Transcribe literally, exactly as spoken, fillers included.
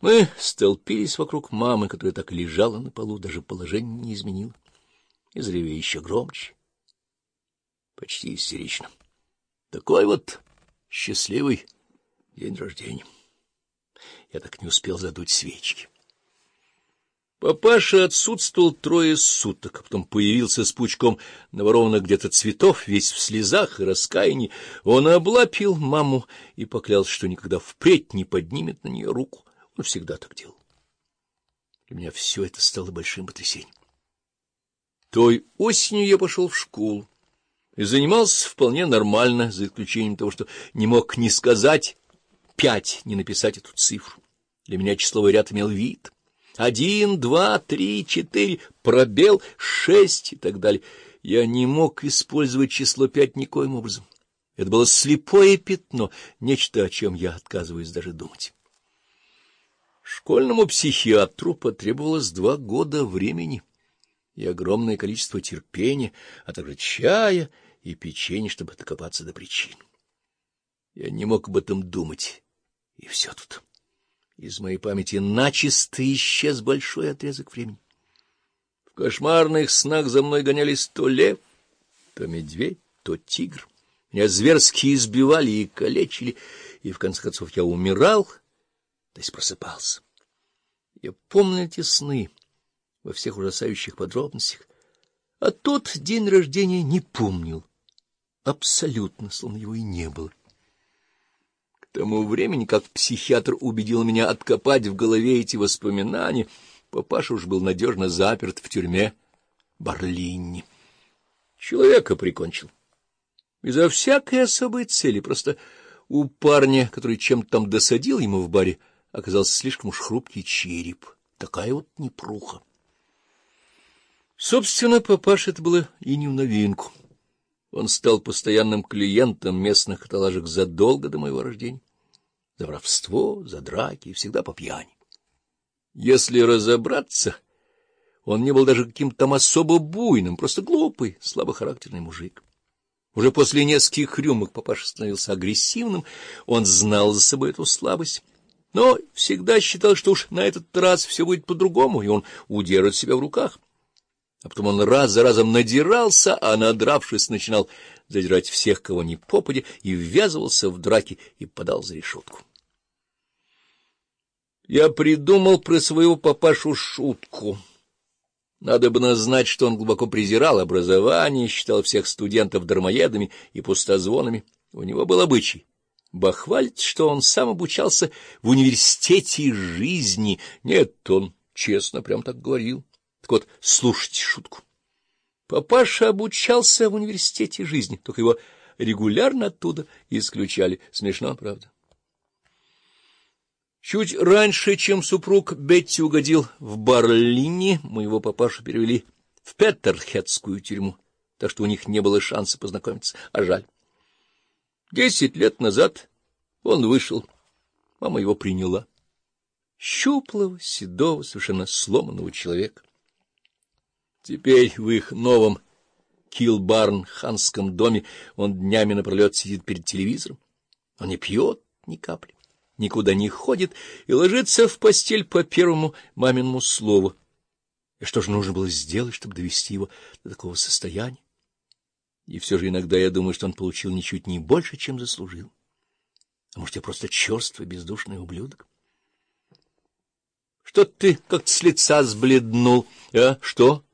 Мы столпились вокруг мамы, которая так лежала на полу, даже положение не изменила. И заревей еще громче, почти истерично. Такой вот счастливый день рождения. Я так не успел задуть свечки. Папаша отсутствовал трое суток, а потом появился с пучком наворованных где-то цветов, весь в слезах и раскаянии. Он облапил маму и поклялся, что никогда впредь не поднимет на нее руку. Он всегда так делал. Для меня все это стало большим потрясением. Той осенью я пошел в школу и занимался вполне нормально, за исключением того, что не мог ни сказать пять, ни написать эту цифру. Для меня числовой ряд имел вид. Один, два, три, четыре, пробел, шесть и так далее. Я не мог использовать число пять никоим образом. Это было слепое пятно, нечто, о чем я отказываюсь даже думать. Школьному психиатру потребовалось два года времени и огромное количество терпения, а также чая и печенья, чтобы докопаться до причин. Я не мог об этом думать, и все тут. Из моей памяти начисто исчез большой отрезок времени. В кошмарных снах за мной гонялись то лев, то медведь, то тигр. Меня зверски избивали и калечили, и в конце концов я умирал, то есть просыпался. Я помню эти сны во всех ужасающих подробностях, а тот день рождения не помнил, абсолютно, словно его и не было. К тому времени, как психиатр убедил меня откопать в голове эти воспоминания, папаша уж был надежно заперт в тюрьме Барлинни. Человека прикончил. Безо всякой особой цели, просто у парня, который чем-то там досадил ему в баре, оказался слишком уж хрупкий череп. Такая вот непруха. Собственно, папаше это было и не в новинку. Он стал постоянным клиентом местных каталажек задолго до моего рождения. За воровство, за драки и всегда по пьяни. Если разобраться, он не был даже каким-то там особо буйным, просто глупый, слабохарактерный мужик. Уже после нескольких рюмок папаша становился агрессивным, он знал за собой эту слабость, но всегда считал, что уж на этот раз все будет по-другому, и он удержит себя в руках. А потом он раз за разом надирался, а, надравшись, начинал задирать всех, кого ни попадя, и ввязывался в драки и подал за решетку. Я придумал про своего папашу шутку. Надо бы знать, что он глубоко презирал образование, считал всех студентов дармоедами и пустозвонами. У него был обычай бахвалить, что он сам обучался в университете жизни. Нет, он честно прям так говорил. Так вот, слушайте шутку. Папаша обучался в университете жизни, только его регулярно оттуда исключали. Смешно, правда? Чуть раньше, чем супруг Бетти угодил в Барлинни, моего папашу перевели в Петерхедскую тюрьму, так что у них не было шанса познакомиться, а жаль. Десять лет назад он вышел, мама его приняла. Щуплого, седого, совершенно сломанного человека. Теперь в их новом Килбарн-ханском доме он днями напролет сидит перед телевизором. Он не пьет ни капли, никуда не ходит и ложится в постель по первому маминому слову. И что же нужно было сделать, чтобы довести его до такого состояния? И все же иногда я думаю, что он получил ничуть не больше, чем заслужил. А может, я просто черствый, бездушный ублюдок? Что ты как-то с лица сбледнул? А что?